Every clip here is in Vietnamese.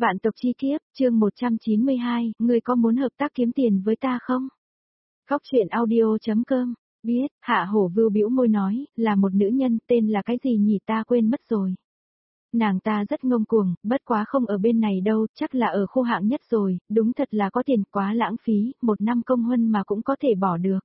Vạn tộc chi kiếp, chương 192, ngươi có muốn hợp tác kiếm tiền với ta không? Góc truyện audio.com, biết, Hạ Hổ Vưu bĩu môi nói, là một nữ nhân, tên là cái gì nhỉ ta quên mất rồi. Nàng ta rất ngông cuồng, bất quá không ở bên này đâu, chắc là ở khu hạng nhất rồi, đúng thật là có tiền quá lãng phí, 1 năm công huân mà cũng có thể bỏ được.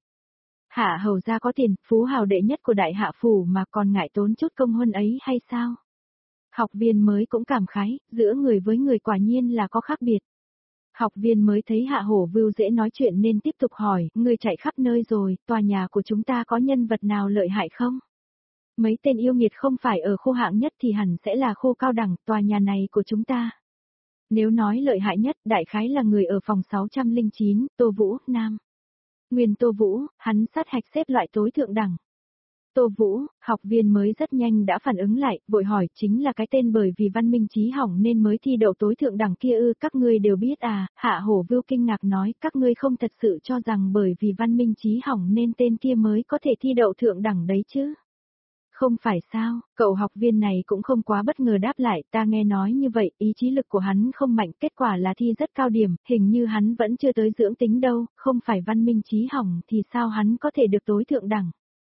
Hạ hầu gia có tiền, phú hào đệ nhất của đại hạ phủ mà còn ngại tốn chút công huân ấy hay sao? Học viên mới cũng cảm khái, giữa người với người quả nhiên là có khác biệt. Học viên mới thấy Hạ Hổ Vưu dễ nói chuyện nên tiếp tục hỏi, người chạy khắp nơi rồi, tòa nhà của chúng ta có nhân vật nào lợi hại không? Mấy tên yêu nghiệt không phải ở khu hạng nhất thì hẳn sẽ là khu cao đẳng, tòa nhà này của chúng ta. Nếu nói lợi hại nhất, đại khái là người ở phòng 609, Tô Vũ, Nam. Nguyên Tô Vũ, hắn sát hạch xếp loại tối thượng đẳng. Tô Vũ, học viên mới rất nhanh đã phản ứng lại, vội hỏi chính là cái tên bởi vì văn minh trí hỏng nên mới thi đậu tối thượng đẳng kia ư, các ngươi đều biết à, Hạ Hổ Vưu kinh ngạc nói, các ngươi không thật sự cho rằng bởi vì văn minh trí hỏng nên tên kia mới có thể thi đậu thượng đẳng đấy chứ. Không phải sao, cậu học viên này cũng không quá bất ngờ đáp lại, ta nghe nói như vậy, ý chí lực của hắn không mạnh, kết quả là thi rất cao điểm, hình như hắn vẫn chưa tới dưỡng tính đâu, không phải văn minh trí hỏng thì sao hắn có thể được tối thượng đẳng.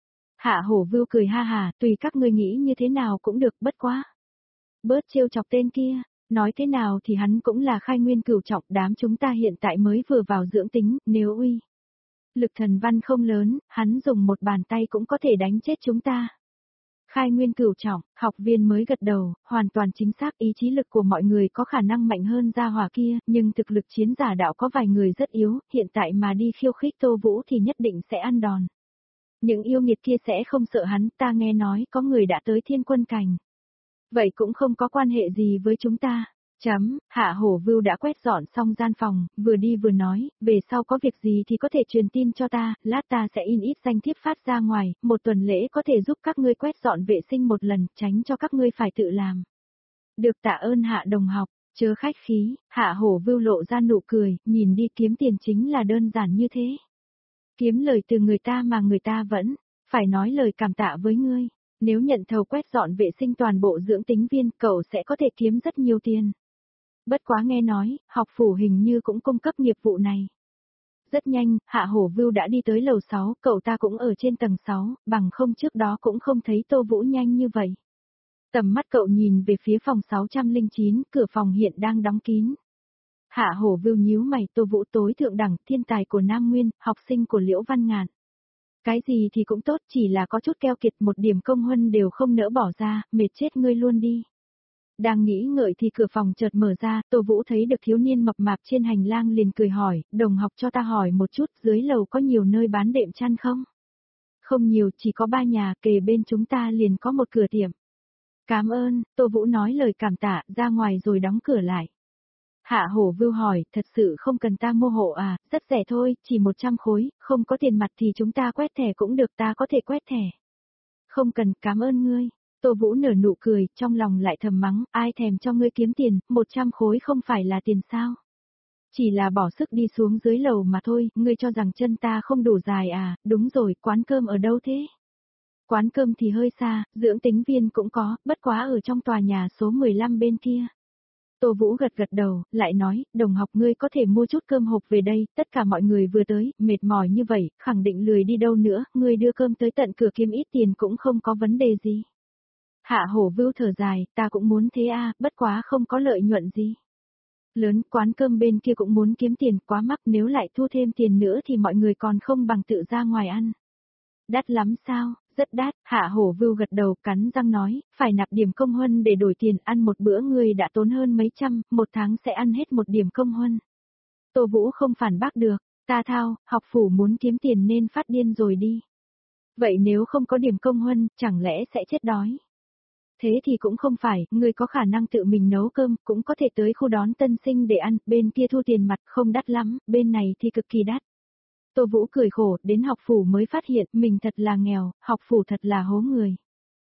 Hạ Hổ Vưu cười ha hà, tùy các ngươi nghĩ như thế nào cũng được, bất quá. Bớt trêu chọc tên kia, nói thế nào thì hắn cũng là khai nguyên cửu trọng, đám chúng ta hiện tại mới vừa vào dưỡng tính, nếu uy. Lực thần văn không lớn, hắn dùng một bàn tay cũng có thể đánh chết chúng ta. Khai nguyên cửu trọng, học viên mới gật đầu, hoàn toàn chính xác, ý chí lực của mọi người có khả năng mạnh hơn gia hỏa kia, nhưng thực lực chiến giả đạo có vài người rất yếu, hiện tại mà đi khiêu khích Tô Vũ thì nhất định sẽ ăn đòn. Những yêu nghiệt kia sẽ không sợ hắn, ta nghe nói có người đã tới thiên quân cảnh. Vậy cũng không có quan hệ gì với chúng ta. Hạ Hổ Vưu đã quét dọn xong gian phòng, vừa đi vừa nói, về sau có việc gì thì có thể truyền tin cho ta, lát ta sẽ in ít danh thiếp phát ra ngoài, một tuần lễ có thể giúp các ngươi quét dọn vệ sinh một lần, tránh cho các ngươi phải tự làm. Được, tạ ơn Hạ đồng học, chớ khách khí, Hạ Hổ Vưu lộ ra nụ cười, nhìn đi, kiếm tiền chính là đơn giản như thế. Kiếm lời từ người ta mà người ta vẫn phải nói lời cảm tạ với ngươi. Nếu nhận thầu quét dọn vệ sinh toàn bộ dưỡng tính viên, cậu sẽ có thể kiếm rất nhiều tiền. Bất quá nghe nói, học phủ hình như cũng cung cấp nghiệp vụ này. Rất nhanh, Hạ Hổ Vưu đã đi tới lầu 6, cậu ta cũng ở trên tầng 6, bằng không trước đó cũng không thấy Tô Vũ nhanh như vậy. Tầm mắt cậu nhìn về phía phòng 609, cửa phòng hiện đang đóng kín. Hạ Hổ Vưu nhíu mày, Tô Vũ tối thượng đẳng, thiên tài của Nam Nguyên, học sinh của Liễu Văn Ngạn. Cái gì thì cũng tốt, chỉ là có chút keo kiệt, một điểm công huân đều không nỡ bỏ ra, mệt chết ngươi luôn đi. Đang nghĩ ngợi thì cửa phòng chợt mở ra, Tô Vũ thấy được thiếu niên mập mạp trên hành lang liền cười hỏi, đồng học cho ta hỏi một chút, dưới lầu có nhiều nơi bán đệm chăn không? Không nhiều, chỉ có 3 nhà, kề bên chúng ta liền có một cửa tiệm. Cảm ơn, Tô Vũ nói lời cảm tạ, ra ngoài rồi đóng cửa lại. Hạ Hổ Vưu hỏi, thật sự không cần ta mua hộ à, rất rẻ thôi, chỉ 100 khối, không có tiền mặt thì chúng ta quét thẻ cũng được, ta có thể quét thẻ. Không cần, cảm ơn ngươi. Tô Vũ nở nụ cười, trong lòng lại thầm mắng, ai thèm cho ngươi kiếm tiền, 100 khối không phải là tiền sao. Chỉ là bỏ sức đi xuống dưới lầu mà thôi, ngươi cho rằng chân ta không đủ dài à, đúng rồi, quán cơm ở đâu thế? Quán cơm thì hơi xa, dưỡng tính viên cũng có, bất quá ở trong tòa nhà số 15 bên kia. Tô Vũ gật gật đầu, lại nói, đồng học ngươi có thể mua chút cơm hộp về đây, tất cả mọi người vừa tới, mệt mỏi như vậy, khẳng định lười đi đâu nữa, ngươi đưa cơm tới tận cửa kiếm ít tiền cũng không có vấn đề gì. Hạ Hổ Vưu thở dài, ta cũng muốn thế à, bất quá không có lợi nhuận gì. Lớn, quán cơm bên kia cũng muốn kiếm tiền, quá mắc, nếu lại thu thêm tiền nữa thì mọi người còn không bằng tự ra ngoài ăn. Đắt lắm sao? Rất đắt, Hạ Hổ Vưu gật đầu, cắn răng nói, phải nạp điểm công huân để đổi tiền, ăn một bữa người đã tốn hơn mấy trăm, một tháng sẽ ăn hết một điểm công huân. Tô Vũ không phản bác được, ta thao, học phủ muốn kiếm tiền nên phát điên rồi đi. Vậy nếu không có điểm công huân, chẳng lẽ sẽ chết đói? Thế thì cũng không phải, người có khả năng tự mình nấu cơm, cũng có thể tới khu đón tân sinh để ăn, bên kia thu tiền mặt không đắt lắm, bên này thì cực kỳ đắt. Tô Vũ cười khổ, đến học phủ mới phát hiện mình thật là nghèo, học phủ thật là hố người.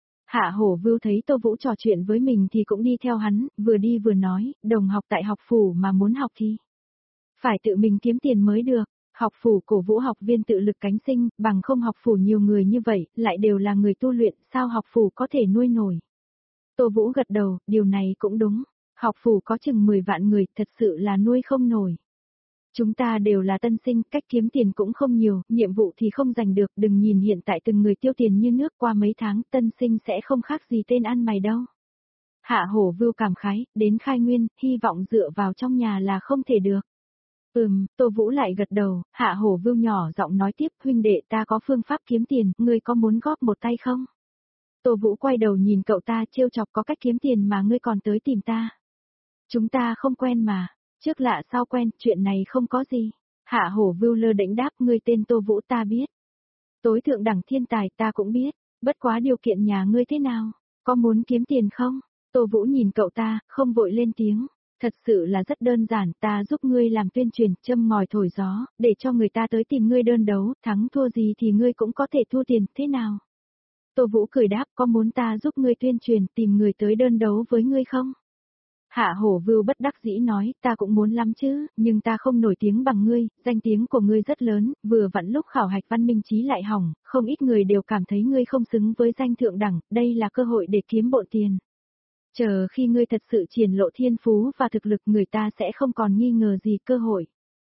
Hạ Hổ Vưu thấy Tô Vũ trò chuyện với mình thì cũng đi theo hắn, vừa đi vừa nói, đồng học tại học phủ mà muốn học thì phải tự mình kiếm tiền mới được. Học phủ cổ vũ học viên tự lực cánh sinh, bằng không học phủ nhiều người như vậy, lại đều là người tu luyện, sao học phủ có thể nuôi nổi. Tô Vũ gật đầu, điều này cũng đúng. Học phủ có chừng 10 vạn người, thật sự là nuôi không nổi. Chúng ta đều là tân sinh, cách kiếm tiền cũng không nhiều, nhiệm vụ thì không giành được, đừng nhìn hiện tại từng người tiêu tiền như nước, qua mấy tháng tân sinh sẽ không khác gì tên ăn mày đâu. Hạ Hổ Vưu cảm khái, đến khai nguyên, hy vọng dựa vào trong nhà là không thể được. Tô Vũ lại gật đầu, Hạ Hổ Vưu nhỏ giọng nói tiếp, huynh đệ ta có phương pháp kiếm tiền, ngươi có muốn góp một tay không? Tô Vũ quay đầu nhìn cậu ta trêu chọc, có cách kiếm tiền mà ngươi còn tới tìm ta. Chúng ta không quen mà, trước lạ sau quen, chuyện này không có gì. Hạ Hổ Vưu lơ đễnh đáp, ngươi tên Tô Vũ ta biết. Tối thượng đẳng thiên tài ta cũng biết, bất quá điều kiện nhà ngươi thế nào, có muốn kiếm tiền không? Tô Vũ nhìn cậu ta, không vội lên tiếng. Thật sự là rất đơn giản, ta giúp ngươi làm tuyên truyền, châm ngòi thổi gió, để cho người ta tới tìm ngươi đơn đấu, thắng thua gì thì ngươi cũng có thể thu tiền, thế nào? Tô Vũ cười đáp, có muốn ta giúp ngươi tuyên truyền, tìm người tới đơn đấu với ngươi không? Hạ Hổ Vưu bất đắc dĩ nói, ta cũng muốn lắm chứ, nhưng ta không nổi tiếng bằng ngươi, danh tiếng của ngươi rất lớn, vừa vặn lúc khảo hạch văn minh trí lại hỏng, không ít người đều cảm thấy ngươi không xứng với danh thượng đẳng, đây là cơ hội để kiếm bộn tiền. Chờ khi ngươi thật sự triển lộ thiên phú và thực lực, người ta sẽ không còn nghi ngờ gì, cơ hội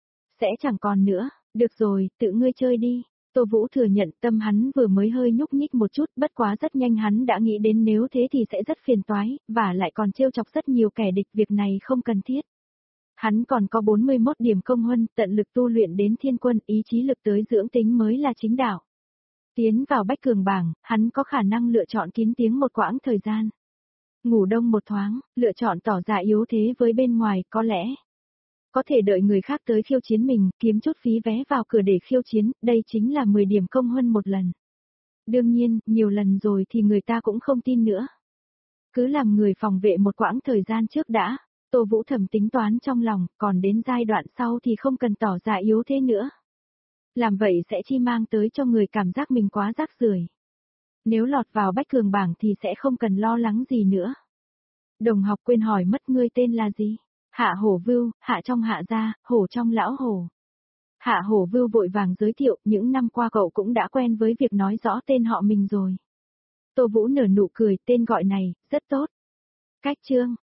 sẽ chẳng còn nữa, được rồi, tự ngươi chơi đi. Tô Vũ thừa nhận tâm hắn vừa mới hơi nhúc nhích một chút, bất quá rất nhanh hắn đã nghĩ đến nếu thế thì sẽ rất phiền toái, và lại còn trêu chọc rất nhiều kẻ địch, việc này không cần thiết. Hắn còn có 41 điểm công huân, tận lực tu luyện đến thiên quân, ý chí lực tới dưỡng tính mới là chính đạo. Tiến vào bách cường bảng, hắn có khả năng lựa chọn kín tiếng một quãng thời gian. Ngủ đông một thoáng, lựa chọn tỏ ra yếu thế với bên ngoài, có lẽ có thể đợi người khác tới khiêu chiến mình, kiếm chút phí vé vào cửa để khiêu chiến, đây chính là 10 điểm công huân một lần. Đương nhiên, nhiều lần rồi thì người ta cũng không tin nữa. Cứ làm người phòng vệ một quãng thời gian trước đã, Tô Vũ thầm tính toán trong lòng, còn đến giai đoạn sau thì không cần tỏ ra yếu thế nữa. Làm vậy sẽ chi mang tới cho người cảm giác mình quá rác rưởi. Nếu lọt vào bách cường bảng thì sẽ không cần lo lắng gì nữa. Đồng học quên hỏi mất ngươi tên là gì? Hạ Hổ Vưu, hạ trong hạ gia, hổ trong lão hổ. Hạ Hổ Vưu vội vàng giới thiệu, những năm qua cậu cũng đã quen với việc nói rõ tên họ mình rồi. Tô Vũ nở nụ cười, tên gọi này, rất tốt. Cách chương.